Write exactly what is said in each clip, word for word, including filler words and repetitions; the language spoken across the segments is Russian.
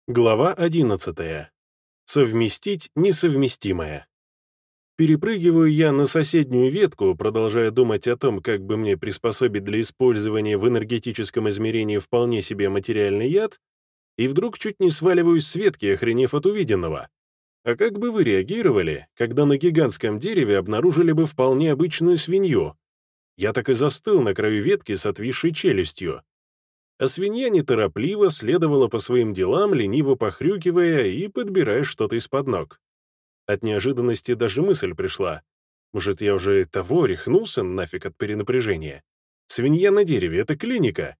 Глава одиннадцатая. Совместить несовместимое. Перепрыгиваю я на соседнюю ветку, продолжая думать о том, как бы мне приспособить для использования в энергетическом измерении вполне себе материальный яд, и вдруг чуть не сваливаюсь с ветки, охренев от увиденного. А как бы вы реагировали, когда на гигантском дереве обнаружили бы вполне обычную свинью? Я так и застыл на краю ветки с отвисшей челюстью. А свинья неторопливо следовала по своим делам, лениво похрюкивая и подбирая что-то из-под ног. От неожиданности даже мысль пришла. Может, я уже того рехнулся нафиг от перенапряжения? Свинья на дереве — это клиника.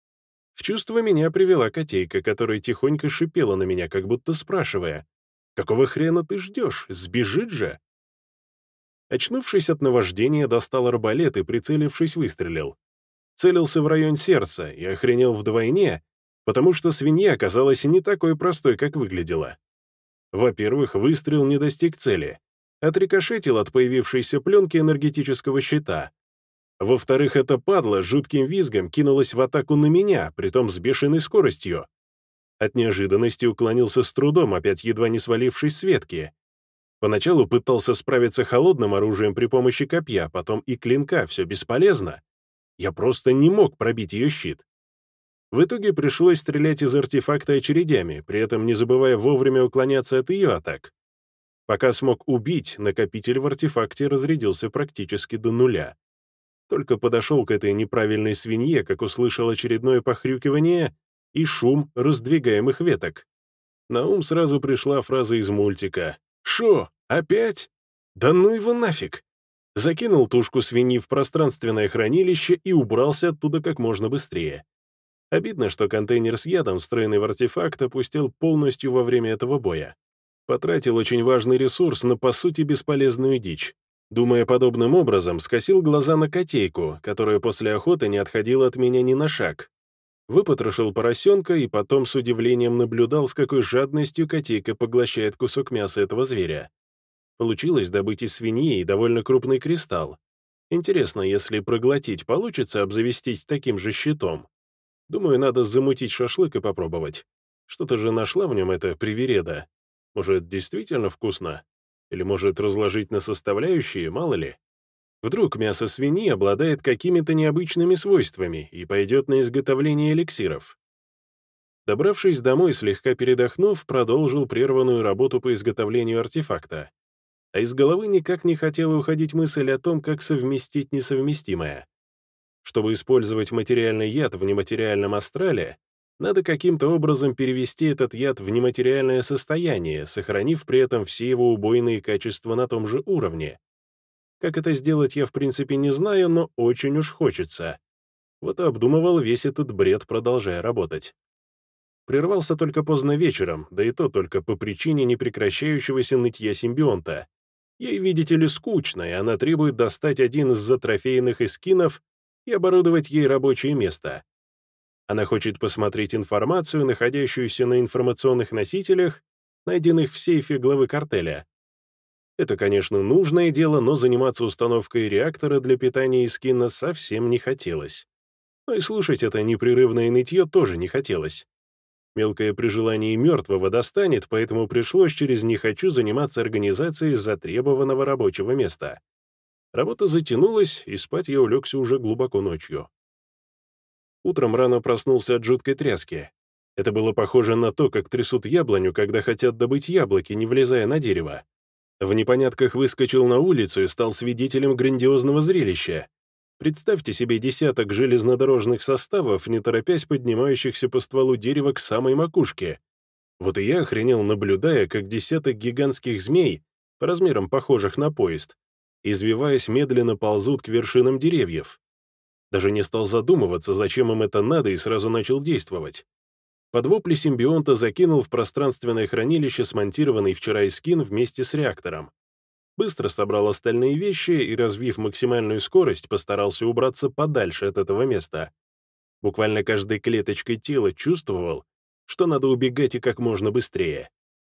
В чувство меня привела котейка, которая тихонько шипела на меня, как будто спрашивая: «Какого хрена ты ждешь? Сбежит же?» Очнувшись от наваждения, достал арбалет и, прицелившись, выстрелил. Целился в район сердца и охренел вдвойне, потому что свинья оказалась не такой простой, как выглядела. Во-первых, выстрел не достиг цели, отрикошетил от появившейся пленки энергетического щита. Во-вторых, эта падла с жутким визгом кинулась в атаку на меня, притом с бешеной скоростью. От неожиданности уклонился с трудом, опять едва не свалившись с ветки. Поначалу пытался справиться холодным оружием при помощи копья, потом и клинка, все бесполезно. Я просто не мог пробить ее щит. В итоге пришлось стрелять из артефакта очередями, при этом не забывая вовремя уклоняться от ее атак. Пока смог убить, накопитель в артефакте разрядился практически до нуля. Только подошел к этой неправильной свинье, как услышал очередное похрюкивание и шум раздвигаемых веток. На ум сразу пришла фраза из мультика: «Шо, опять? Да ну его нафиг!» Закинул тушку свиньи в пространственное хранилище и убрался оттуда как можно быстрее. Обидно, что контейнер с ядом, встроенный в артефакт, опустил полностью во время этого боя. Потратил очень важный ресурс на, по сути, бесполезную дичь. Думая подобным образом, скосил глаза на котейку, которая после охоты не отходила от меня ни на шаг. Выпотрошил поросенка и потом с удивлением наблюдал, с какой жадностью котейка поглощает кусок мяса этого зверя. Получилось добыть из свиньи довольно крупный кристалл. Интересно, если проглотить, получится обзавестись таким же щитом? Думаю, надо замутить шашлык и попробовать. Что-то же нашла в нем эта привереда. Может, действительно вкусно? Или, может, разложить на составляющие, мало ли? Вдруг мясо свиньи обладает какими-то необычными свойствами и пойдет на изготовление эликсиров. Добравшись домой, слегка передохнув, продолжил прерванную работу по изготовлению артефакта. А из головы никак не хотела уходить мысль о том, как совместить несовместимое. Чтобы использовать материальный яд в нематериальном астрале, надо каким-то образом перевести этот яд в нематериальное состояние, сохранив при этом все его убойные качества на том же уровне. Как это сделать, я в принципе не знаю, но очень уж хочется. Вот и обдумывал весь этот бред, продолжая работать. Прервался только поздно вечером, да и то только по причине непрекращающегося нытья симбионта. Ей, видите ли, скучно, и она требует достать один из затрофейных эскинов и оборудовать ей рабочее место. Она хочет посмотреть информацию, находящуюся на информационных носителях, найденных в сейфе главы картеля. Это, конечно, нужное дело, но заниматься установкой реактора для питания эскина совсем не хотелось. Но и слушать это непрерывное нытье тоже не хотелось. Мелкое при желании мертвого достанет, поэтому пришлось через «не хочу» заниматься организацией затребованного рабочего места. Работа затянулась, и спать я улегся уже глубоко ночью. Утром рано проснулся от жуткой тряски. Это было похоже на то, как трясут яблоню, когда хотят добыть яблоки, не влезая на дерево. В непонятках выскочил на улицу и стал свидетелем грандиозного зрелища. Представьте себе десяток железнодорожных составов, не торопясь поднимающихся по стволу дерева к самой макушке. Вот и я охренел, наблюдая, как десяток гигантских змей, по размерам похожих на поезд, извиваясь, медленно ползут к вершинам деревьев. Даже не стал задумываться, зачем им это надо, и сразу начал действовать. Под вопли симбионта закинул в пространственное хранилище смонтированный вчера эскин вместе с реактором. Быстро собрал остальные вещи и, развив максимальную скорость, постарался убраться подальше от этого места. Буквально каждой клеточкой тела чувствовал, что надо убегать и как можно быстрее.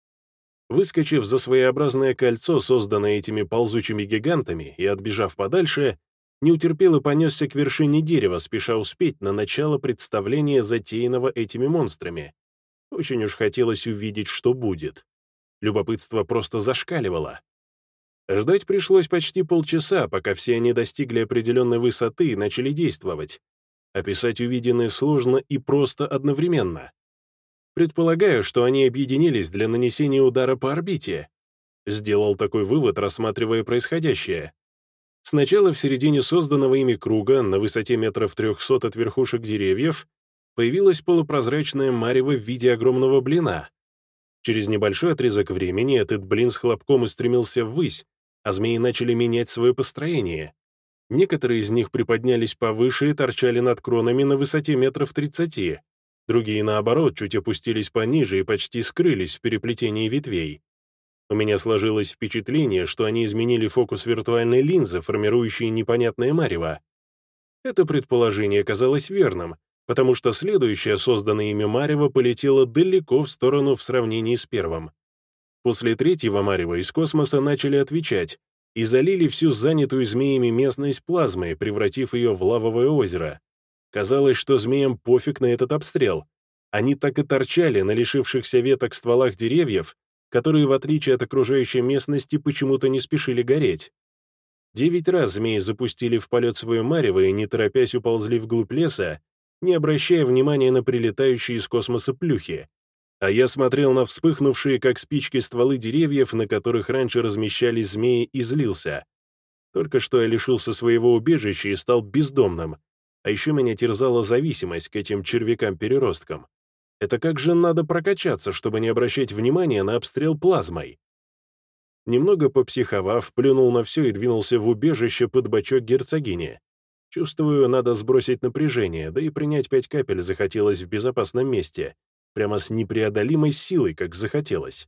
Выскочив за своеобразное кольцо, созданное этими ползучими гигантами, и отбежав подальше, не утерпел и понесся к вершине дерева, спеша успеть на начало представления, затеянного этими монстрами. Очень уж хотелось увидеть, что будет. Любопытство просто зашкаливало. Ждать пришлось почти полчаса, пока все они достигли определенной высоты и начали действовать. Описать увиденное сложно и просто одновременно. Предполагаю, что они объединились для нанесения удара по орбите. Сделал такой вывод, рассматривая происходящее. Сначала в середине созданного ими круга, на высоте метров трехсот от верхушек деревьев, появилась полупрозрачная марево в виде огромного блина. Через небольшой отрезок времени этот блин с хлопком устремился ввысь, а змеи начали менять свое построение. Некоторые из них приподнялись повыше и торчали над кронами на высоте метров тридцати, другие, наоборот, чуть опустились пониже и почти скрылись в переплетении ветвей. У меня сложилось впечатление, что они изменили фокус виртуальной линзы, формирующей непонятное марево. Это предположение казалось верным, потому что следующее созданное ими марево полетело далеко в сторону в сравнении с первым. После третьего марева из космоса начали отвечать и залили всю занятую змеями местность плазмой, превратив ее в лавовое озеро. Казалось, что змеям пофиг на этот обстрел. Они так и торчали на лишившихся веток стволах деревьев, которые, в отличие от окружающей местности, почему-то не спешили гореть. Девять раз змеи запустили в полет свое марево и, не торопясь, уползли вглубь леса, не обращая внимания на прилетающие из космоса плюхи. А я смотрел на вспыхнувшие, как спички, стволы деревьев, на которых раньше размещались змеи, и злился. Только что я лишился своего убежища и стал бездомным, а еще меня терзала зависимость к этим червякам-переросткам. Это как же надо прокачаться, чтобы не обращать внимания на обстрел плазмой? Немного попсиховав, плюнул на все и двинулся в убежище под бочок герцогини. Чувствую, надо сбросить напряжение, да и принять пять капель захотелось в безопасном месте, прямо с непреодолимой силой, как захотелось.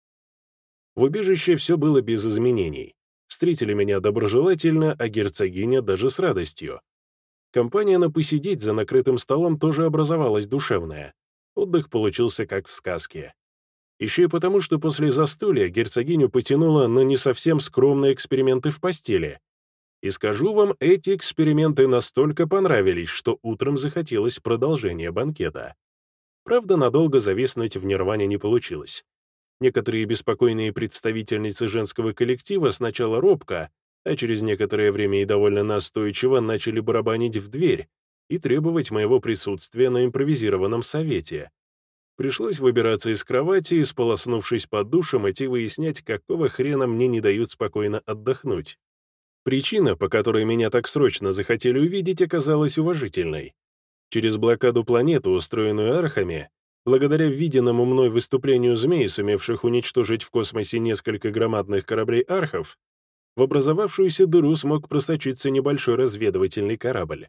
В убежище все было без изменений. Встретили меня доброжелательно, а герцогиня даже с радостью. Компания на посидеть за накрытым столом тоже образовалась душевная. Отдых получился как в сказке. Еще и потому, что после застолья герцогиню потянуло на не совсем скромные эксперименты в постели. И скажу вам, эти эксперименты настолько понравились, что утром захотелось продолжения банкета. Правда, надолго зависнуть в нирване не получилось. Некоторые беспокойные представительницы женского коллектива сначала робко, а через некоторое время и довольно настойчиво начали барабанить в дверь и требовать моего присутствия на импровизированном совете. Пришлось выбираться из кровати и, сполоснувшись под душем, идти выяснять, какого хрена мне не дают спокойно отдохнуть. Причина, по которой меня так срочно захотели увидеть, оказалась уважительной. Через блокаду планеты, устроенную архами, благодаря виденному мной выступлению змей, сумевших уничтожить в космосе несколько громадных кораблей архов, в образовавшуюся дыру смог просочиться небольшой разведывательный корабль.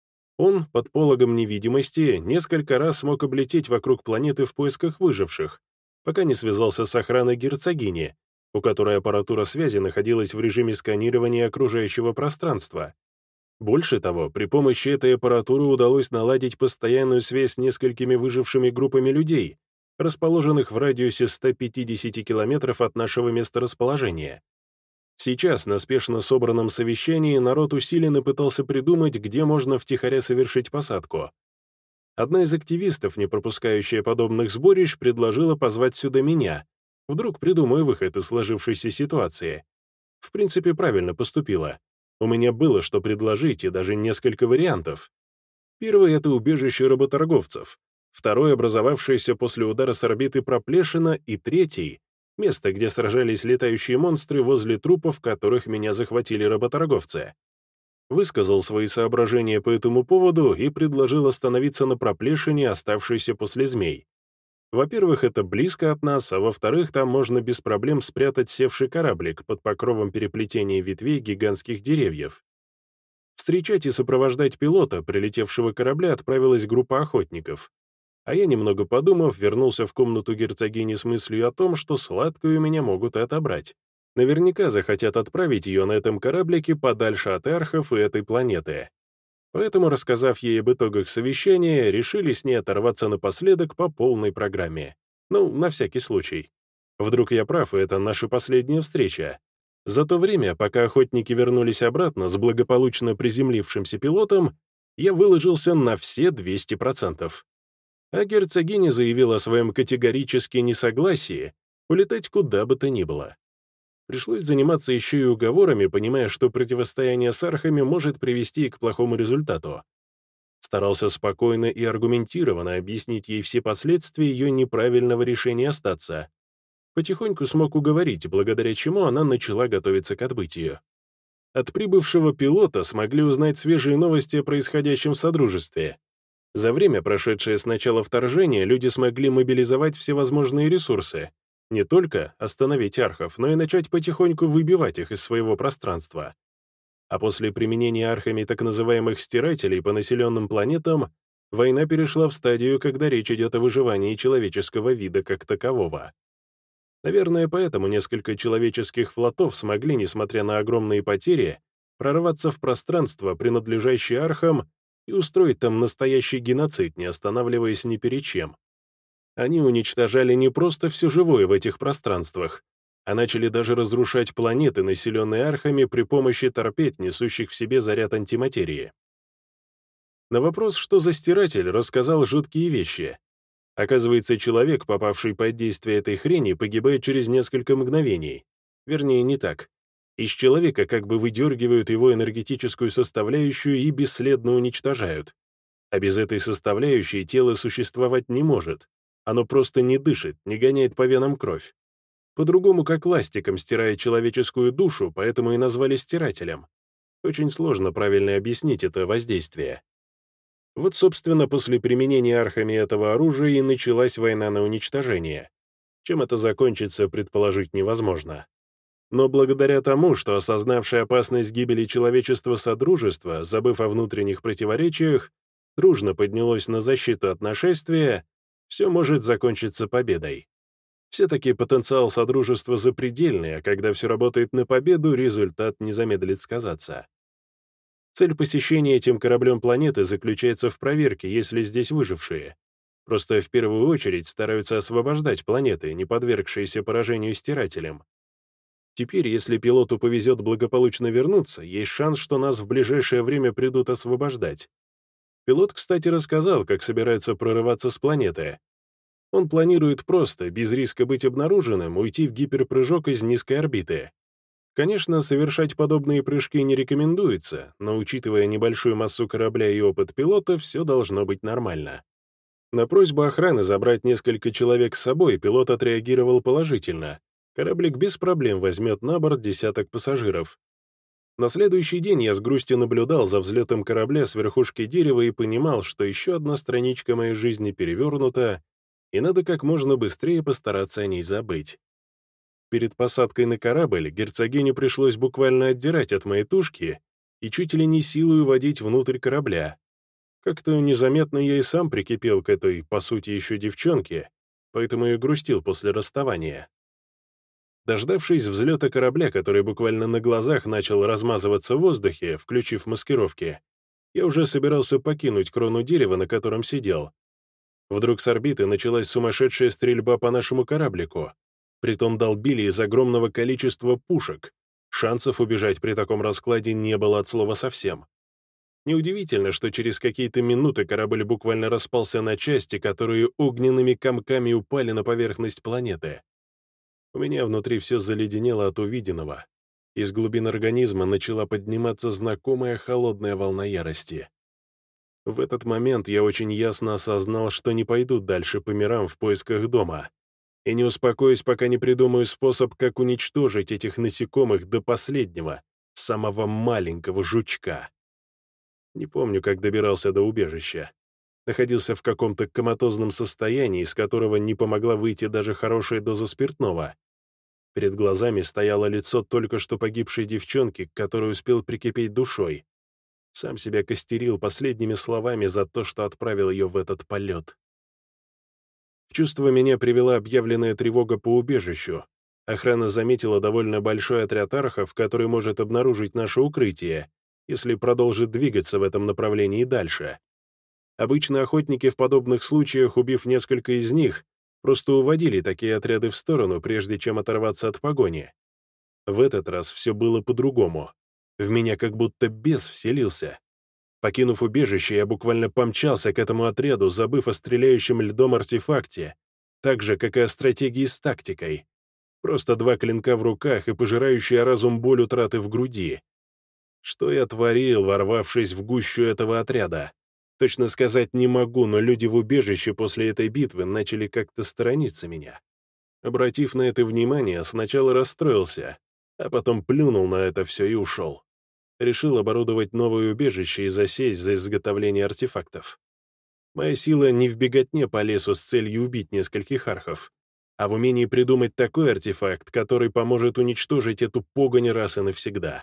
Он, под пологом невидимости, несколько раз смог облететь вокруг планеты в поисках выживших, пока не связался с охраной герцогини, у которой аппаратура связи находилась в режиме сканирования окружающего пространства. Больше того, при помощи этой аппаратуры удалось наладить постоянную связь с несколькими выжившими группами людей, расположенных в радиусе ста пятидесяти километров от нашего месторасположения. Сейчас, на спешно собранном совещании, народ усиленно пытался придумать, где можно втихаря совершить посадку. Одна из активистов, не пропускающая подобных сборищ, предложила позвать сюда меня. Вдруг придумаю выход из сложившейся ситуации. В принципе, правильно поступила. У меня было что предложить и даже несколько вариантов. Первый — это убежище работорговцев. Второй — образовавшееся после удара с орбиты проплешина. И третий — место, где сражались летающие монстры возле трупов, которых меня захватили работорговцы. Высказал свои соображения по этому поводу и предложил остановиться на проплешине, оставшейся после змей. Во-первых, это близко от нас, а во-вторых, там можно без проблем спрятать севший кораблик под покровом переплетения ветвей гигантских деревьев. Встречать и сопровождать пилота, прилетевшего корабля, отправилась группа охотников. А я, немного подумав, вернулся в комнату герцогини с мыслью о том, что сладкое у меня могут и отобрать. Наверняка захотят отправить ее на этом кораблике подальше от архов и этой планеты. Поэтому, рассказав ей об итогах совещания, решили с ней оторваться напоследок по полной программе. Ну, на всякий случай. Вдруг я прав, и это наша последняя встреча. За то время, пока охотники вернулись обратно с благополучно приземлившимся пилотом, я выложился на все двести процентов. А герцогиня заявила о своем категорически несогласии улетать куда бы то ни было. Пришлось заниматься еще и уговорами, понимая, что противостояние с архами может привести к плохому результату. Старался спокойно и аргументированно объяснить ей все последствия ее неправильного решения остаться. Потихоньку смог уговорить, благодаря чему она начала готовиться к отбытию. От прибывшего пилота смогли узнать свежие новости о происходящем в Содружестве. За время, прошедшее с начала вторжения, люди смогли мобилизовать всевозможные ресурсы, не только остановить архов, но и начать потихоньку выбивать их из своего пространства. А после применения архами так называемых «стирателей» по населенным планетам, война перешла в стадию, когда речь идет о выживании человеческого вида как такового. Наверное, поэтому несколько человеческих флотов смогли, несмотря на огромные потери, прорваться в пространство, принадлежащее архам, и устроить там настоящий геноцид, не останавливаясь ни перед чем. Они уничтожали не просто все живое в этих пространствах, а начали даже разрушать планеты, населенные архами, при помощи торпед, несущих в себе заряд антиматерии. На вопрос, что за стиратель, рассказал жуткие вещи. Оказывается, человек, попавший под действие этой хрени, погибает через несколько мгновений. Вернее, не так. Из человека как бы выдергивают его энергетическую составляющую и бесследно уничтожают. А без этой составляющей тело существовать не может. Оно просто не дышит, не гоняет по венам кровь. По-другому, как ластиком стирает человеческую душу, поэтому и назвали стирателем. Очень сложно правильно объяснить это воздействие. Вот, собственно, после применения архами этого оружия и началась война на уничтожение. Чем это закончится, предположить невозможно. Но благодаря тому, что осознавшее опасность гибели человечества Содружество, забыв о внутренних противоречиях, дружно поднялось на защиту от нашествия, все может закончиться победой. Все-таки потенциал Содружества запредельный, а когда все работает на победу, результат не замедлит сказаться. Цель посещения этим кораблем планеты заключается в проверке, есть ли здесь выжившие. Просто в первую очередь стараются освобождать планеты, не подвергшиеся поражению стирателем. Теперь, если пилоту повезет благополучно вернуться, есть шанс, что нас в ближайшее время придут освобождать. Пилот, кстати, рассказал, как собирается прорываться с планеты. Он планирует просто, без риска быть обнаруженным, уйти в гиперпрыжок из низкой орбиты. Конечно, совершать подобные прыжки не рекомендуется, но, учитывая небольшую массу корабля и опыт пилота, все должно быть нормально. На просьбу охраны забрать несколько человек с собой пилот отреагировал положительно. Кораблик без проблем возьмет на борт десяток пассажиров. На следующий день я с грустью наблюдал за взлетом корабля с верхушки дерева и понимал, что еще одна страничка моей жизни перевернута, и надо как можно быстрее постараться о ней забыть. Перед посадкой на корабль герцогиню пришлось буквально отдирать от моей тушки и чуть ли не силой водить внутрь корабля. Как-то незаметно я и сам прикипел к этой, по сути, еще девчонке, поэтому и грустил после расставания. Дождавшись взлета корабля, который буквально на глазах начал размазываться в воздухе, включив маскировки, я уже собирался покинуть крону дерева, на котором сидел. Вдруг с орбиты началась сумасшедшая стрельба по нашему кораблику. Притом долбили из огромного количества пушек. Шансов убежать при таком раскладе не было от слова совсем. Неудивительно, что через какие-то минуты корабль буквально распался на части, которые огненными комками упали на поверхность планеты. У меня внутри все заледенело от увиденного. Из глубин организма начала подниматься знакомая холодная волна ярости. В этот момент я очень ясно осознал, что не пойду дальше по мирам в поисках дома. И не успокоюсь, пока не придумаю способ, как уничтожить этих насекомых до последнего, самого маленького жучка. Не помню, как добирался до убежища. Находился в каком-то коматозном состоянии, из которого не помогла выйти даже хорошая доза спиртного. Перед глазами стояло лицо только что погибшей девчонки, к которой успел прикипеть душой. Сам себя костерил последними словами за то, что отправил ее в этот полет. В чувство меня привела объявленная тревога по убежищу. Охрана заметила довольно большой отряд архов, который может обнаружить наше укрытие, если продолжит двигаться в этом направлении дальше. Обычно охотники в подобных случаях, убив несколько из них, просто уводили такие отряды в сторону, прежде чем оторваться от погони. В этот раз все было по-другому. В меня как будто бес вселился. Покинув убежище, я буквально помчался к этому отряду, забыв о стреляющем льдом артефакте, так же, как и о стратегии с тактикой. Просто два клинка в руках и пожирающая разум боль утраты в груди. Что я творил, ворвавшись в гущу этого отряда? Точно сказать не могу, но люди в убежище после этой битвы начали как-то сторониться меня. Обратив на это внимание, сначала расстроился, а потом плюнул на это все и ушел. Решил оборудовать новое убежище и засесть за изготовление артефактов. Моя сила не в беготне по лесу с целью убить нескольких архов, а в умении придумать такой артефакт, который поможет уничтожить эту погонь раз и навсегда.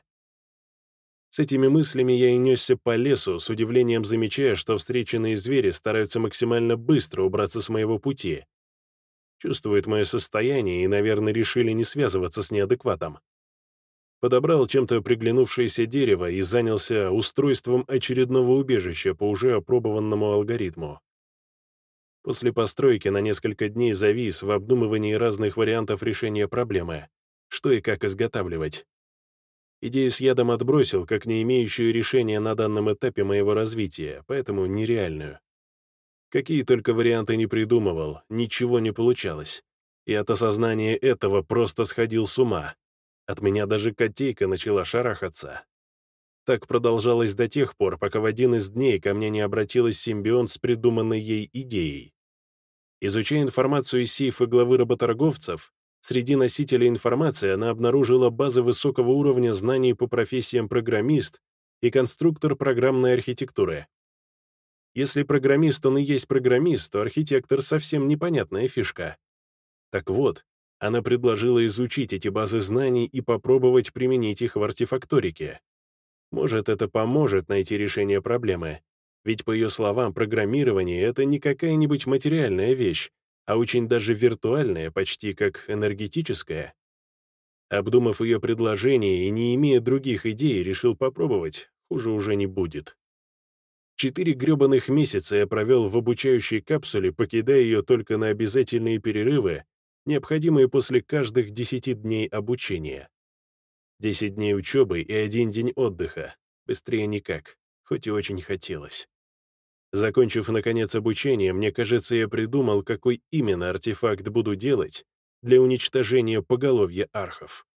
С этими мыслями я и несся по лесу, с удивлением замечая, что встреченные звери стараются максимально быстро убраться с моего пути. Чувствуют мое состояние и, наверное, решили не связываться с неадекватом. Подобрал чем-то приглянувшееся дерево и занялся устройством очередного убежища по уже опробованному алгоритму. После постройки на несколько дней завис в обдумывании разных вариантов решения проблемы, что и как изготавливать. Идею с ядом отбросил, как не имеющую решения на данном этапе моего развития, поэтому нереальную. Какие только варианты не придумывал, ничего не получалось. И от осознания этого просто сходил с ума. От меня даже котейка начала шарахаться. Так продолжалось до тех пор, пока в один из дней ко мне не обратилась симбионт с придуманной ей идеей. Изучая информацию из сейфа главы работорговцев, среди носителей информации она обнаружила базы высокого уровня знаний по профессиям программист и конструктор программной архитектуры. Если программист он и есть программист, то архитектор совсем непонятная фишка. Так вот, она предложила изучить эти базы знаний и попробовать применить их в артефакторике. Может, это поможет найти решение проблемы, ведь, по ее словам, программирование — это не какая-нибудь материальная вещь, а очень даже виртуальная, почти как энергетическая. Обдумав ее предложение и не имея других идей, решил попробовать, хуже уже не будет. Четыре гребаных месяца я провел в обучающей капсуле, покидая ее только на обязательные перерывы, необходимые после каждых десяти дней обучения. Десять дней учебы и один день отдыха. Быстрее никак, хоть и очень хотелось. Закончив, наконец, обучение, мне кажется, я придумал, какой именно артефакт буду делать для уничтожения поголовья архов.